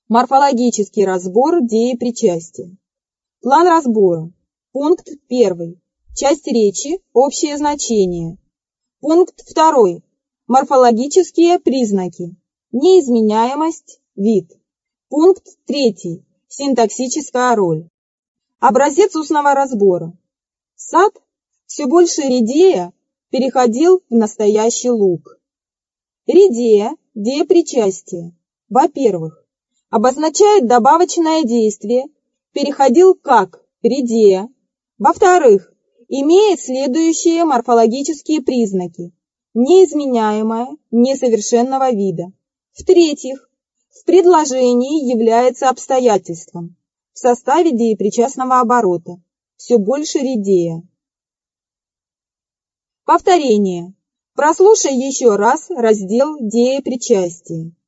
Морфологический разбор деепричастия. План разбора. Пункт 1. Часть речи. Общее значение. Пункт 2. Морфологические признаки. Неизменяемость. Вид. Пункт 3. Синтаксическая роль. Образец устного разбора. Сад, все больше редея, переходил в настоящий луг. Редея, деепричастие. Во-первых, обозначает добавочное действие, переходил как редея. Во-вторых, имеет следующие морфологические признаки: неизменяемое, несовершенного вида. В-третьих, в предложении является обстоятельством в составе деепричастного оборота, все больше редея. Повторение. Прослушай еще раз раздел деепричастия.